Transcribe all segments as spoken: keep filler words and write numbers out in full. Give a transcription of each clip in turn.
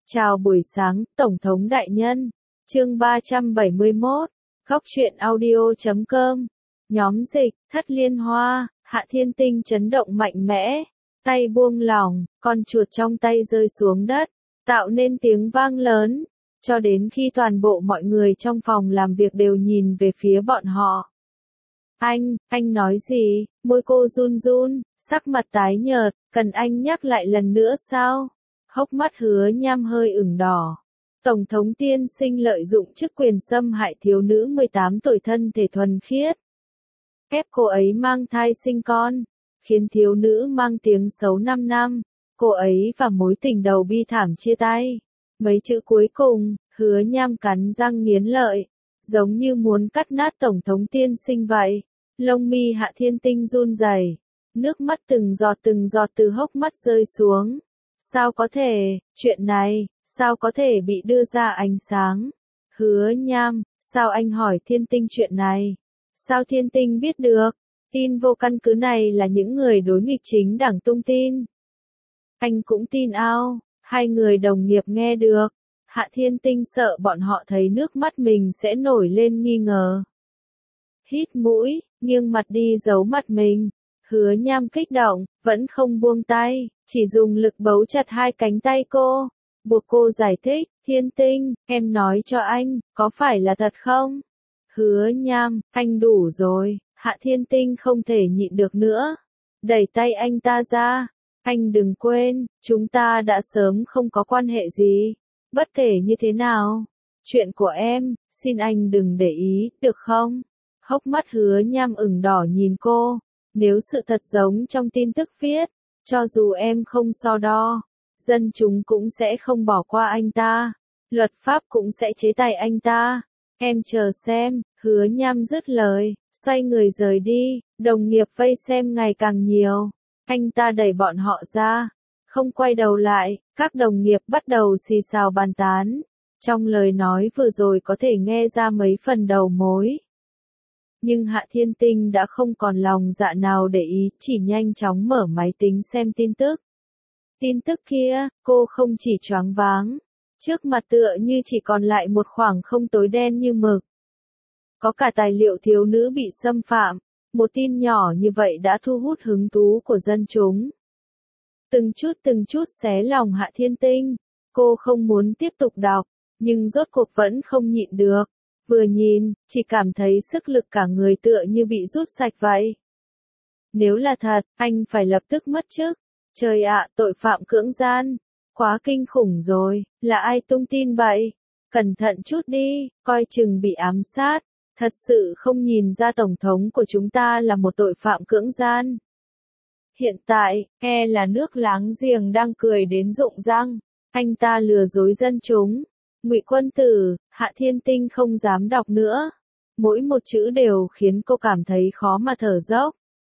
Chào buổi sáng, Tổng thống đại nhân. Chương ba trăm bảy mươi mốt. Góc truyện audio chấm com. Nhóm dịch, Thất Liên Hoa, Hạ Thiên Tinh chấn động mạnh mẽ. Tay buông lỏng, con chuột trong tay rơi xuống đất, tạo nên tiếng vang lớn, cho đến khi toàn bộ mọi người trong phòng làm việc đều nhìn về phía bọn họ. Anh, anh nói gì? Môi cô run run, sắc mặt tái nhợt, cần anh nhắc lại lần nữa sao? Hốc mắt Hứa Nham hơi ửng đỏ. Tổng thống tiên sinh lợi dụng chức quyền xâm hại thiếu nữ mười tám tuổi thân thể thuần khiết. Ép cô ấy mang thai sinh con, khiến thiếu nữ mang tiếng xấu năm năm, cô ấy và mối tình đầu bi thảm chia tay. Mấy chữ cuối cùng, Hứa Nham cắn răng nghiến lợi, giống như muốn cắt nát tổng thống tiên sinh vậy. Lông mi Hạ Thiên Tinh run rẩy, nước mắt từng giọt từng giọt từ hốc mắt rơi xuống. Sao có thể, chuyện này, sao có thể bị đưa ra ánh sáng? Hứa Nham, sao anh hỏi Thiên Tinh chuyện này? Sao Thiên Tinh biết được? Tin vô căn cứ này là những người đối nghịch chính đảng tung tin. Anh cũng tin ao, hai người đồng nghiệp nghe được. Hạ Thiên Tinh sợ bọn họ thấy nước mắt mình sẽ nổi lên nghi ngờ. Hít mũi, nghiêng mặt đi giấu mặt mình. Hứa Nham kích động, vẫn không buông tay, chỉ dùng lực bấu chặt hai cánh tay cô, buộc cô giải thích, Thiên Tinh, em nói cho anh, có phải là thật không? Hứa Nham, anh đủ rồi. Hạ Thiên Tinh không thể nhịn được nữa, đẩy tay anh ta ra, anh đừng quên, chúng ta đã sớm không có quan hệ gì, bất kể như thế nào, chuyện của em, xin anh đừng để ý, được không? Hốc mắt Hứa Nham ửng đỏ nhìn cô. Nếu sự thật giống trong tin tức viết, cho dù em không so đo, dân chúng cũng sẽ không bỏ qua anh ta, luật pháp cũng sẽ chế tài anh ta. Em chờ xem. Hứa Nham dứt lời, xoay người rời đi, đồng nghiệp vây xem ngày càng nhiều. Anh ta đẩy bọn họ ra, không quay đầu lại, các đồng nghiệp bắt đầu xì xào bàn tán. Trong lời nói vừa rồi có thể nghe ra mấy phần đầu mối. Nhưng Hạ Thiên Tinh đã không còn lòng dạ nào để ý, chỉ nhanh chóng mở máy tính xem tin tức. Tin tức kia, cô không chỉ choáng váng, trước mặt tựa như chỉ còn lại một khoảng không tối đen như mực. Có cả tài liệu thiếu nữ bị xâm phạm, một tin nhỏ như vậy đã thu hút hứng thú của dân chúng. Từng chút từng chút xé lòng Hạ Thiên Tinh, cô không muốn tiếp tục đọc, nhưng rốt cuộc vẫn không nhịn được. Vừa nhìn, chỉ cảm thấy sức lực cả người tựa như bị rút sạch vậy. Nếu là thật, anh phải lập tức mất chức. Trời ạ, tội phạm cưỡng gian. Quá kinh khủng rồi, là ai tung tin vậy? Cẩn thận chút đi, coi chừng bị ám sát. Thật sự không nhìn ra tổng thống của chúng ta là một tội phạm cưỡng gian. Hiện tại, e là nước láng giềng đang cười đến rụng răng. Anh ta lừa dối dân chúng. Ngụy Quân Tử. Hạ Thiên Tinh không dám đọc nữa. Mỗi một chữ đều khiến cô cảm thấy khó mà thở dốc.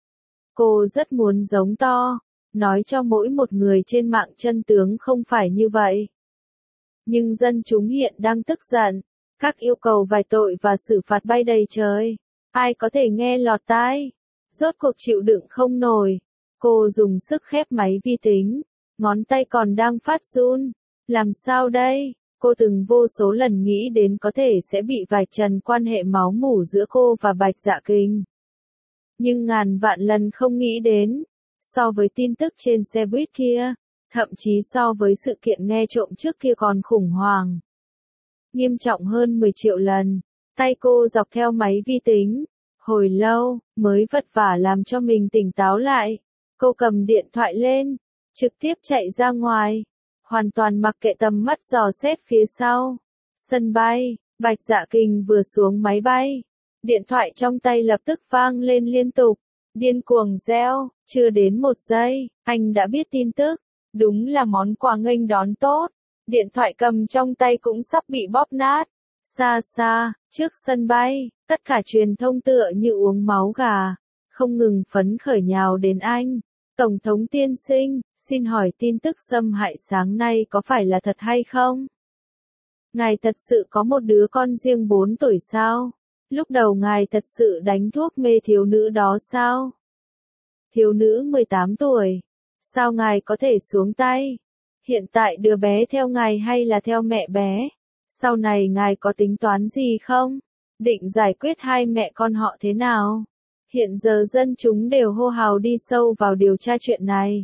Cô rất muốn giống to, nói cho mỗi một người trên mạng chân tướng không phải như vậy. Nhưng dân chúng hiện đang tức giận, các yêu cầu vài tội và xử phạt bay đầy trời. Ai có thể nghe lọt tai? Rốt cuộc chịu đựng không nổi. Cô dùng sức khép máy vi tính, ngón tay còn đang phát run. Làm sao đây? Cô từng vô số lần nghĩ đến có thể sẽ bị vạch trần quan hệ máu mủ giữa cô và Bạch Dạ Kinh. Nhưng ngàn vạn lần không nghĩ đến, so với tin tức trên xe buýt kia, thậm chí so với sự kiện nghe trộm trước kia còn khủng hoảng. Nghiêm trọng hơn mười triệu lần, tay cô dọc theo máy vi tính, hồi lâu, mới vất vả làm cho mình tỉnh táo lại. Cô cầm điện thoại lên, trực tiếp chạy ra ngoài. Hoàn toàn mặc kệ tầm mắt dò xét phía sau. Sân bay, Bạch Dạ Kinh vừa xuống máy bay. Điện thoại trong tay lập tức vang lên liên tục. Điên cuồng reo, chưa đến một giây, anh đã biết tin tức. Đúng là món quà nghênh đón tốt. Điện thoại cầm trong tay cũng sắp bị bóp nát. Xa xa, trước sân bay, tất cả truyền thông tựa như uống máu gà. Không ngừng phấn khởi nhào đến anh. Tổng thống tiên sinh, xin hỏi tin tức xâm hại sáng nay có phải là thật hay không? Ngài thật sự có một đứa con riêng bốn tuổi sao? Lúc đầu ngài thật sự đánh thuốc mê thiếu nữ đó sao? Thiếu nữ mười tám tuổi. Sao ngài có thể xuống tay? Hiện tại đứa bé theo ngài hay là theo mẹ bé? Sau này ngài có tính toán gì không? Định giải quyết hai mẹ con họ thế nào? Hiện giờ dân chúng đều hô hào đi sâu vào điều tra chuyện này.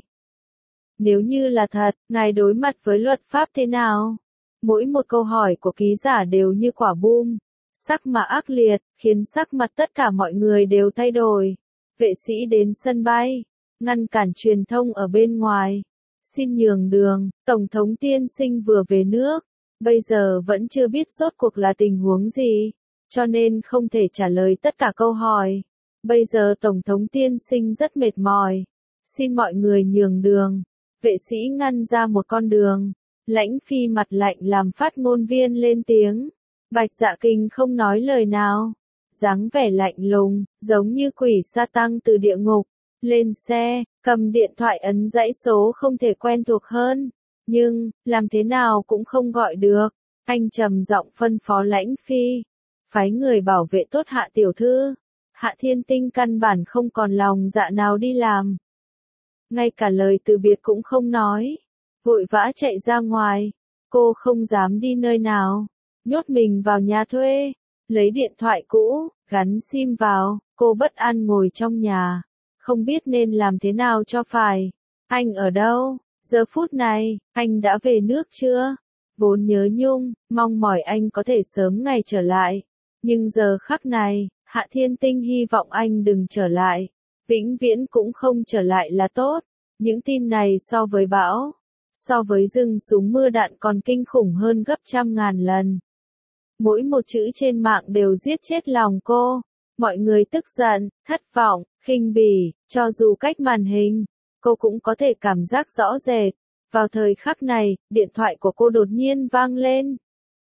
Nếu như là thật, ngài đối mặt với luật pháp thế nào? Mỗi một câu hỏi của ký giả đều như quả bom, sắc mà ác liệt, khiến sắc mặt tất cả mọi người đều thay đổi. Vệ sĩ đến sân bay, ngăn cản truyền thông ở bên ngoài. Xin nhường đường, Tổng thống tiên sinh vừa về nước, bây giờ vẫn chưa biết rốt cuộc là tình huống gì, cho nên không thể trả lời tất cả câu hỏi. Bây giờ Tổng thống tiên sinh rất mệt mỏi, xin mọi người nhường đường. Vệ sĩ ngăn ra một con đường, Lãnh Phi mặt lạnh làm phát ngôn viên lên tiếng. Bạch Dạ Kinh không nói lời nào, dáng vẻ lạnh lùng, giống như quỷ sa tăng từ địa ngục. Lên xe, cầm điện thoại ấn dãy số không thể quen thuộc hơn, nhưng, làm thế nào cũng không gọi được. Anh trầm giọng phân phó Lãnh Phi, phái người bảo vệ tốt Hạ tiểu thư. Hạ Thiên Tinh căn bản không còn lòng dạ nào đi làm. Ngay cả lời từ biệt cũng không nói, vội vã chạy ra ngoài. Cô không dám đi nơi nào, nhốt mình vào nhà thuê, lấy điện thoại cũ, gắn sim vào. Cô bất an ngồi trong nhà, không biết nên làm thế nào cho phải. Anh ở đâu? Giờ phút này, anh đã về nước chưa? Vốn nhớ nhung, mong mỏi anh có thể sớm ngày trở lại. Nhưng giờ khắc này, Hạ Thiên Tinh hy vọng anh đừng trở lại. Vĩnh viễn cũng không trở lại là tốt. Những tin này so với bão, so với rừng súng mưa đạn còn kinh khủng hơn gấp trăm ngàn lần. Mỗi một chữ trên mạng đều giết chết lòng cô. Mọi người tức giận, thất vọng, khinh bỉ, cho dù cách màn hình, cô cũng có thể cảm giác rõ rệt. Vào thời khắc này, điện thoại của cô đột nhiên vang lên.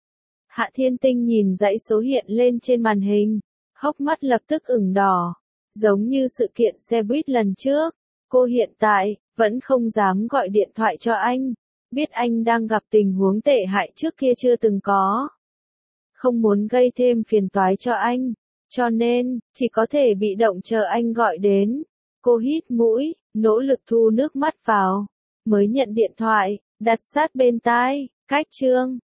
Hạ Thiên Tinh nhìn dãy số hiện lên trên màn hình, hốc mắt lập tức ửng đỏ, giống như sự kiện xe buýt lần trước. Cô hiện tại, vẫn không dám gọi điện thoại cho anh, biết anh đang gặp tình huống tệ hại trước kia chưa từng có. Không muốn gây thêm phiền toái cho anh, cho nên, chỉ có thể bị động chờ anh gọi đến. Cô hít mũi, nỗ lực thu nước mắt vào, mới nhận điện thoại, đặt sát bên tai, cách chương.